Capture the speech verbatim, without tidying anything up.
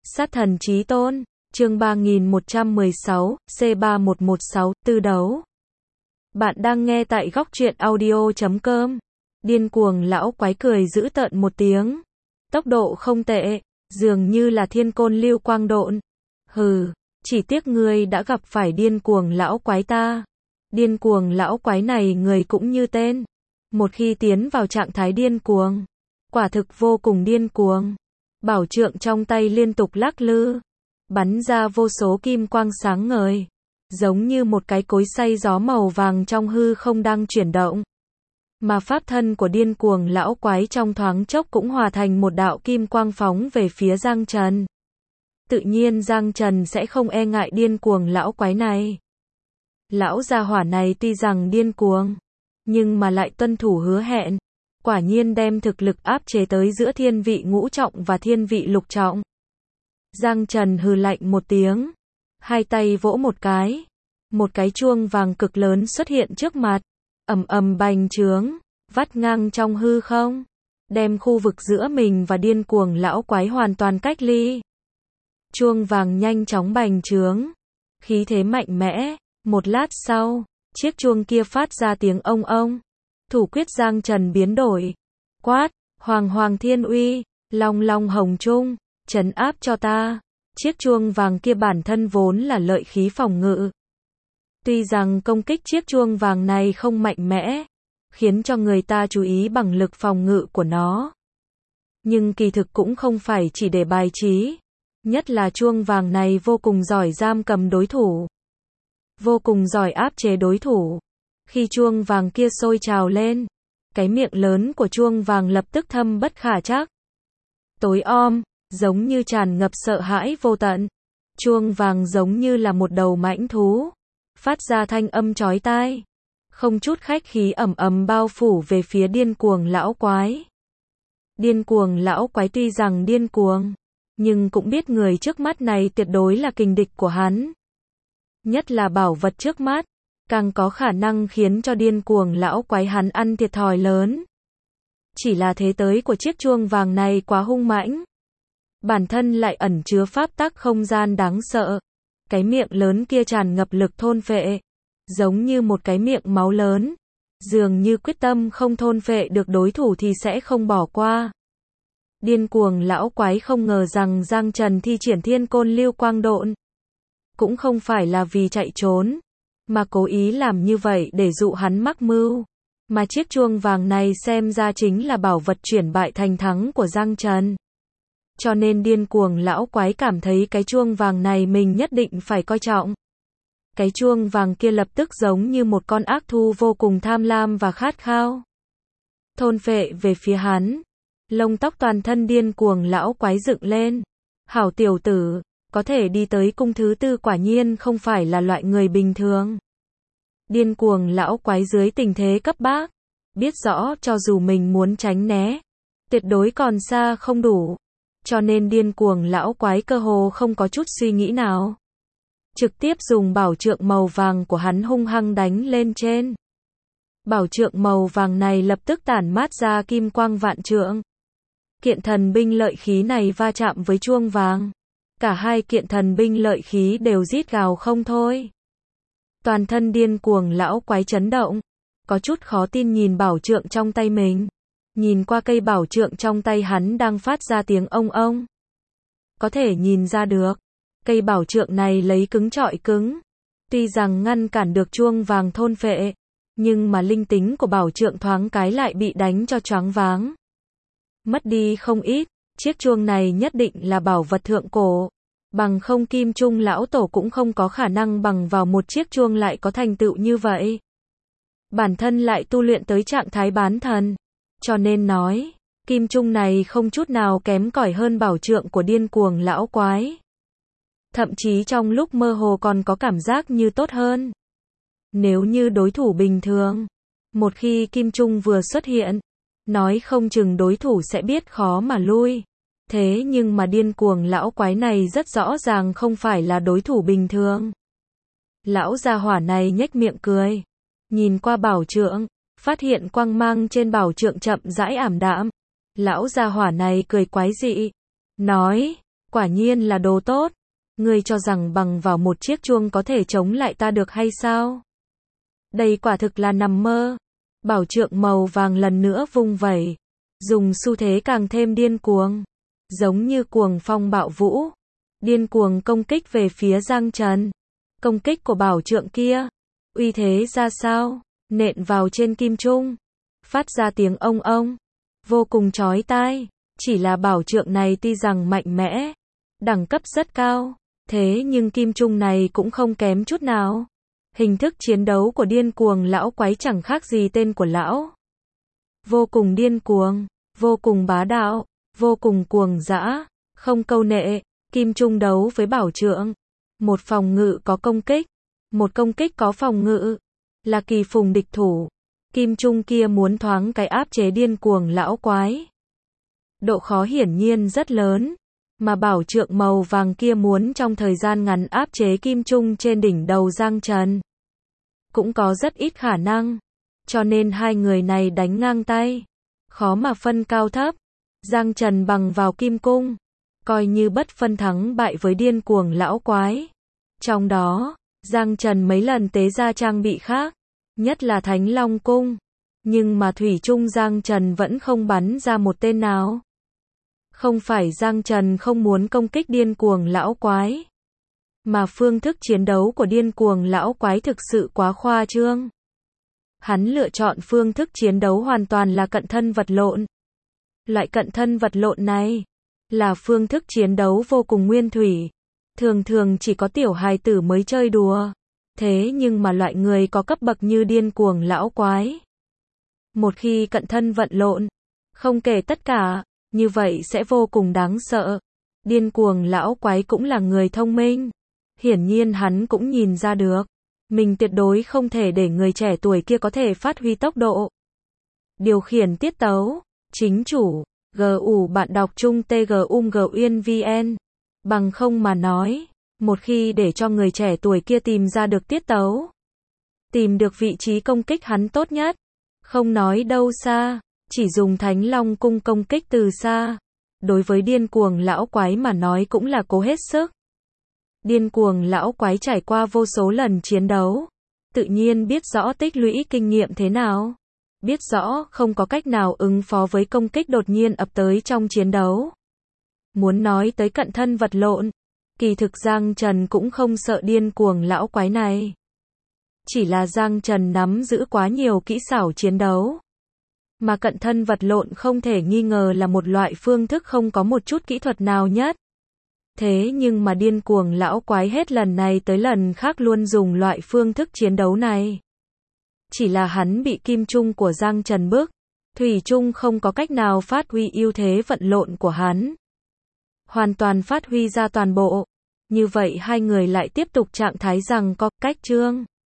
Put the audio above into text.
Sát thần chí tôn, chương ba nghìn một trăm mười sáu, C ba một một sáu, tư đấu. Bạn đang nghe tại góc truyện audio chấm com. Điên cuồng lão quái cười dữ tợn một tiếng. Tốc độ không tệ, dường như là thiên côn lưu quang độn. Hừ, chỉ tiếc ngươi đã gặp phải điên cuồng lão quái ta. Điên cuồng lão quái này người cũng như tên. Một khi tiến vào trạng thái điên cuồng, quả thực vô cùng điên cuồng. Bảo trượng trong tay liên tục lắc lư, bắn ra vô số kim quang sáng ngời, giống như một cái cối xay gió màu vàng trong hư không đang chuyển động. Mà pháp thân của điên cuồng lão quái trong thoáng chốc cũng hòa thành một đạo kim quang phóng về phía Giang Trần. Tự nhiên Giang Trần sẽ không e ngại điên cuồng lão quái này. Lão gia hỏa này tuy rằng điên cuồng, nhưng mà lại tuân thủ hứa hẹn. Quả nhiên đem thực lực áp chế tới giữa thiên vị ngũ trọng và thiên vị lục trọng. Giang Trần hừ lạnh một tiếng, hai tay vỗ một cái, một cái chuông vàng cực lớn xuất hiện trước mặt, ầm ầm bành trướng, vắt ngang trong hư không, đem khu vực giữa mình và điên cuồng lão quái hoàn toàn cách ly. Chuông vàng nhanh chóng bành trướng, khí thế mạnh mẽ, một lát sau, chiếc chuông kia phát ra tiếng ông ông. Thủ quyết Giang Trần biến đổi, quát, Hoàng Hoàng Thiên Uy, Long Long Hồng Trung, trấn áp cho ta. Chiếc chuông vàng kia bản thân vốn là lợi khí phòng ngự. Tuy rằng công kích chiếc chuông vàng này không mạnh mẽ, khiến cho người ta chú ý bằng lực phòng ngự của nó. Nhưng kỳ thực cũng không phải chỉ để bài trí. Nhất là chuông vàng này vô cùng giỏi giam cầm đối thủ. Vô cùng giỏi áp chế đối thủ. Khi chuông vàng kia sôi trào lên, cái miệng lớn của chuông vàng lập tức thâm bất khả trắc. Tối om, giống như tràn ngập sợ hãi vô tận. Chuông vàng giống như là một đầu mãnh thú, phát ra thanh âm chói tai. Không chút khách khí ầm ầm bao phủ về phía điên cuồng lão quái. Điên cuồng lão quái tuy rằng điên cuồng, nhưng cũng biết người trước mắt này tuyệt đối là kình địch của hắn. Nhất là bảo vật trước mắt, càng có khả năng khiến cho điên cuồng lão quái hắn ăn thiệt thòi lớn. Chỉ là thế tới của chiếc chuông vàng này quá hung mãnh. Bản thân lại ẩn chứa pháp tắc không gian đáng sợ. Cái miệng lớn kia tràn ngập lực thôn phệ, giống như một cái miệng máu lớn. Dường như quyết tâm không thôn phệ được đối thủ thì sẽ không bỏ qua. Điên cuồng lão quái không ngờ rằng Giang Trần thi triển thiên côn lưu quang độn. Cũng không phải là vì chạy trốn, mà cố ý làm như vậy để dụ hắn mắc mưu. Mà chiếc chuông vàng này xem ra chính là bảo vật chuyển bại thành thắng của Giang Trần. Cho nên điên cuồng lão quái cảm thấy cái chuông vàng này mình nhất định phải coi trọng. Cái chuông vàng kia lập tức giống như một con ác thú vô cùng tham lam và khát khao. Thôn phệ về phía hắn. Lông tóc toàn thân điên cuồng lão quái dựng lên. Hảo tiểu tử, có thể đi tới cung thứ tư quả nhiên không phải là loại người bình thường. Điên cuồng lão quái dưới tình thế cấp bách, biết rõ cho dù mình muốn tránh né, tuyệt đối còn xa không đủ. Cho nên điên cuồng lão quái cơ hồ không có chút suy nghĩ nào. Trực tiếp dùng bảo trượng màu vàng của hắn hung hăng đánh lên trên. Bảo trượng màu vàng này lập tức tản mát ra kim quang vạn trượng. Kiện thần binh lợi khí này va chạm với chuông vàng. Cả hai kiện thần binh lợi khí đều rít gào không thôi. Toàn thân điên cuồng lão quái chấn động. Có chút khó tin nhìn bảo trượng trong tay mình. Nhìn qua cây bảo trượng trong tay hắn đang phát ra tiếng ông ông. Có thể nhìn ra được. Cây bảo trượng này lấy cứng trọi cứng. Tuy rằng ngăn cản được chuông vàng thôn phệ. Nhưng mà linh tính của bảo trượng thoáng cái lại bị đánh cho choáng váng. Mất đi không ít. Chiếc chuông này nhất định là bảo vật thượng cổ. Bằng không Kim Trung lão tổ cũng không có khả năng bằng vào một chiếc chuông lại có thành tựu như vậy. Bản thân lại tu luyện tới trạng thái bán thần. Cho nên nói, Kim Trung này không chút nào kém cỏi hơn bảo trượng của điên cuồng lão quái. Thậm chí trong lúc mơ hồ còn có cảm giác như tốt hơn. Nếu như đối thủ bình thường, một khi Kim Trung vừa xuất hiện, nói không chừng đối thủ sẽ biết khó mà lui. Thế nhưng mà điên cuồng lão quái này rất rõ ràng không phải là đối thủ bình thường. Lão gia hỏa này nhếch miệng cười, nhìn qua bảo trượng, phát hiện quang mang trên bảo trượng chậm rãi ảm đạm. Lão gia hỏa này cười quái dị, nói, Quả nhiên là đồ tốt. Ngươi cho rằng bằng vào một chiếc chuông có thể chống lại ta được hay sao? Đây quả thực là nằm mơ. Bảo trượng màu vàng lần nữa vung vẩy, dùng xu thế càng thêm điên cuồng, giống như cuồng phong bạo vũ, điên cuồng công kích về phía Giang Trần. Công kích của bảo trượng kia, uy thế ra sao, nện vào trên kim trung, phát ra tiếng ông ông, vô cùng chói tai. Chỉ là bảo trượng này tuy rằng mạnh mẽ, đẳng cấp rất cao, thế nhưng kim trung này cũng không kém chút nào. Hình thức chiến đấu của điên cuồng lão quái chẳng khác gì tên của lão. Vô cùng điên cuồng, vô cùng bá đạo, vô cùng cuồng dã, không câu nệ. Kim trung đấu với bảo trượng, một phòng ngự có công kích, một công kích có phòng ngự, là kỳ phùng địch thủ. Kim trung kia muốn thoáng cái áp chế điên cuồng lão quái, độ khó hiển nhiên rất lớn, mà bảo trượng màu vàng kia muốn trong thời gian ngắn áp chế kim trung trên đỉnh đầu Giang Trần, cũng có rất ít khả năng, cho nên hai người này đánh ngang tay, khó mà phân cao thấp. Giang Trần bằng vào kim cung, coi như bất phân thắng bại với điên cuồng lão quái. Trong đó, Giang Trần mấy lần tế ra trang bị khác, nhất là Thánh Long cung, nhưng mà thủy chung Giang Trần vẫn không bắn ra một tên nào. Không phải Giang Trần không muốn công kích điên cuồng lão quái, mà phương thức chiến đấu của điên cuồng lão quái thực sự quá khoa trương. Hắn lựa chọn phương thức chiến đấu hoàn toàn là cận thân vật lộn. Loại cận thân vật lộn này là phương thức chiến đấu vô cùng nguyên thủy, thường thường chỉ có tiểu hài tử mới chơi đùa. Thế nhưng mà loại người có cấp bậc như điên cuồng lão quái, một khi cận thân vận lộn, không kể tất cả, như vậy sẽ vô cùng đáng sợ. Điên cuồng lão quái cũng là người thông minh, hiển nhiên hắn cũng nhìn ra được, mình tuyệt đối không thể để người trẻ tuổi kia có thể phát huy tốc độ, điều khiển tiết tấu. Chính chủ, gu u bạn đọc chung tgum gu uyên vn, bằng không mà nói, một khi để cho người trẻ tuổi kia tìm ra được tiết tấu, tìm được vị trí công kích hắn tốt nhất, không nói đâu xa, chỉ dùng Thánh Long cung công kích từ xa, đối với điên cuồng lão quái mà nói cũng là cố hết sức. Điên cuồng lão quái trải qua vô số lần chiến đấu, tự nhiên biết rõ tích lũy kinh nghiệm thế nào, biết rõ không có cách nào ứng phó với công kích đột nhiên ập tới trong chiến đấu. Muốn nói tới cận thân vật lộn, kỳ thực Giang Trần cũng không sợ điên cuồng lão quái này. Chỉ là Giang Trần nắm giữ quá nhiều kỹ xảo chiến đấu. Mà cận thân vật lộn không thể nghi ngờ là một loại phương thức không có một chút kỹ thuật nào nhất. Thế nhưng mà điên cuồng lão quái hết lần này tới lần khác luôn dùng loại phương thức chiến đấu này. Chỉ là hắn bị kim trung của Giang Trần bức, thủy chung không có cách nào phát huy ưu thế vận lộn của hắn. Hoàn toàn phát huy ra toàn bộ. Như vậy hai người lại tiếp tục trạng thái rằng có cách trương.